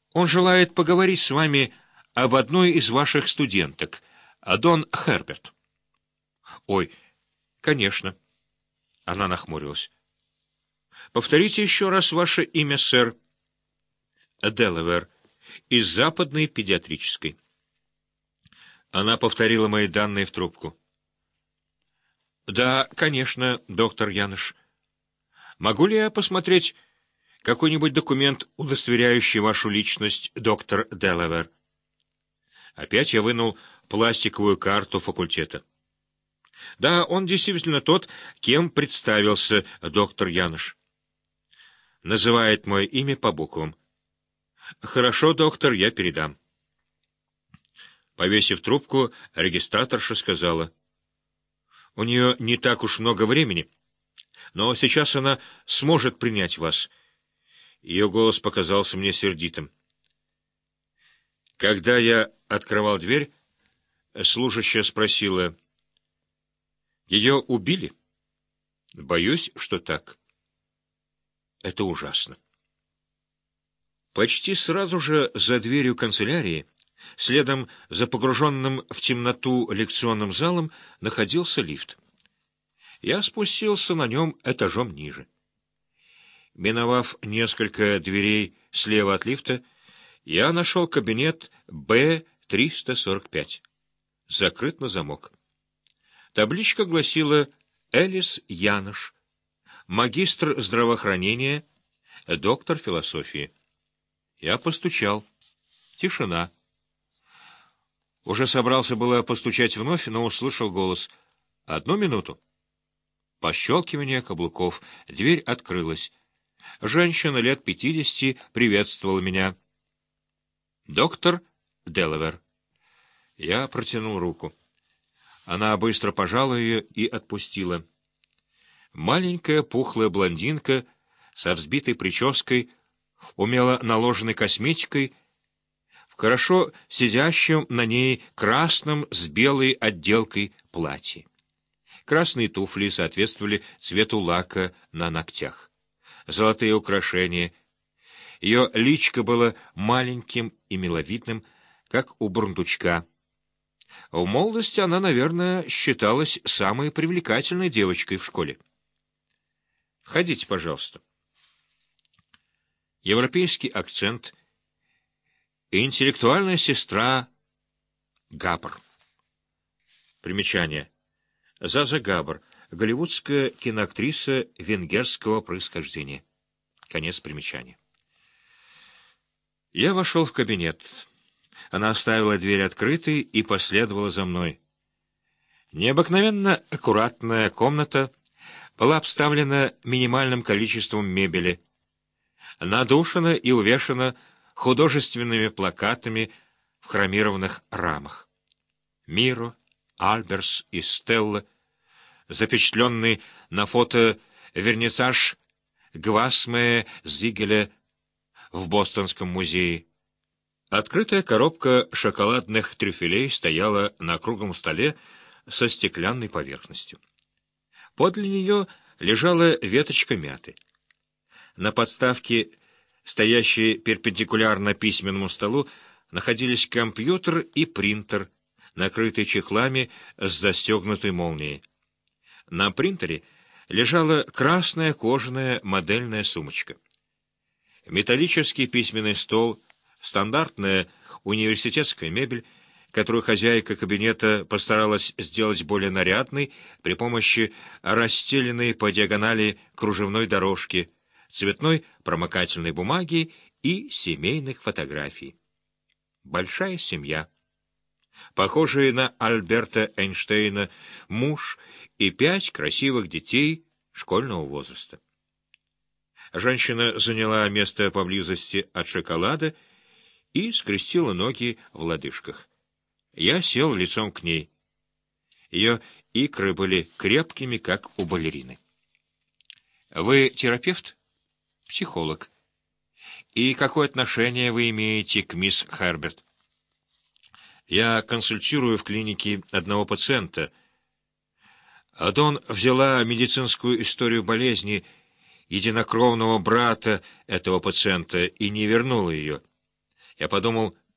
Он желает поговорить с вами об одной из ваших студенток, Дон Херберт. Ой, конечно. Она нахмурилась. Повторите еще раз ваше имя, сэр. Делавер, из западной педиатрической. Она повторила мои данные в трубку. Да, конечно, доктор Яныш. Могу ли я посмотреть какой-нибудь документ, удостоверяющий вашу личность, доктор Делавер? Опять я вынул пластиковую карту факультета. Да, он действительно тот, кем представился доктор Яныш. Называет мое имя по буквам. Хорошо, доктор, я передам. Повесив трубку, регистраторша сказала: у нее не так уж много времени, но сейчас она сможет принять вас. Ее голос показался мне сердитым. Когда я открывал дверь, служащая спросила: ее убили? Боюсь, что так. Это ужасно. Почти сразу же за дверью канцелярии, следом за погруженным в темноту лекционным залом, находился лифт. Я спустился на нем этажом ниже. Миновав несколько дверей слева от лифта, я нашел кабинет Б-345. Закрыт на замок. Табличка гласила: Элис Яныш, магистр здравоохранения, доктор философии. Я постучал. Тишина. Уже собрался было постучать вновь, но услышал голос: «Одну минуту». Пощелкивание каблуков. Дверь открылась. Женщина лет 50 приветствовала меня. «Доктор Делавер». Я протянул руку. Она быстро пожала ее и отпустила. Маленькая пухлая блондинка со взбитой прической, умело наложенной косметикой, в хорошо сидящем на ней красном с белой отделкой платье. Красные туфли соответствовали цвету лака на ногтях. Золотые украшения. Ее личико было маленьким и миловидным, как у бурундучка. В молодости она, наверное, считалась самой привлекательной девочкой в школе. «Входите, пожалуйста». Европейский акцент. Интеллектуальная сестра Габр. Примечание. Заза Габр, голливудская киноактриса венгерского происхождения. Конец примечания. Я вошел в кабинет. Она оставила дверь открытой и последовала за мной. Необыкновенно аккуратная комната была обставлена минимальным количеством мебели, надушена и увешана художественными плакатами в хромированных рамах. Миро, Альберс и Стелла, запечатленный на фото вернисаж Гвасме Зигеля в Бостонском музее. Открытая коробка шоколадных трюфелей стояла на круглом столе со стеклянной поверхностью. Подле нее лежала веточка мяты. На подставке, стоящей перпендикулярно письменному столу, находились компьютер и принтер, накрытый чехлами с застегнутой молнией. На принтере лежала красная кожаная модельная сумочка. Металлический письменный стол, стандартная университетская мебель, которую хозяйка кабинета постаралась сделать более нарядной при помощи расстеленной по диагонали кружевной дорожки, цветной промокательной бумаги и семейных фотографий. Большая семья. Похожие на Альберта Эйнштейна муж и 5 красивых детей школьного возраста. Женщина заняла место поблизости от шоколада и скрестила ноги в лодыжках. Я сел лицом к ней. Ее икры были крепкими, как у балерины. «Вы терапевт?» «Психолог». «И какое отношение вы имеете к мисс Херберт?» «Я консультирую в клинике одного пациента. Дон взяла медицинскую историю болезни единокровного брата этого пациента и не вернула ее. Я подумал,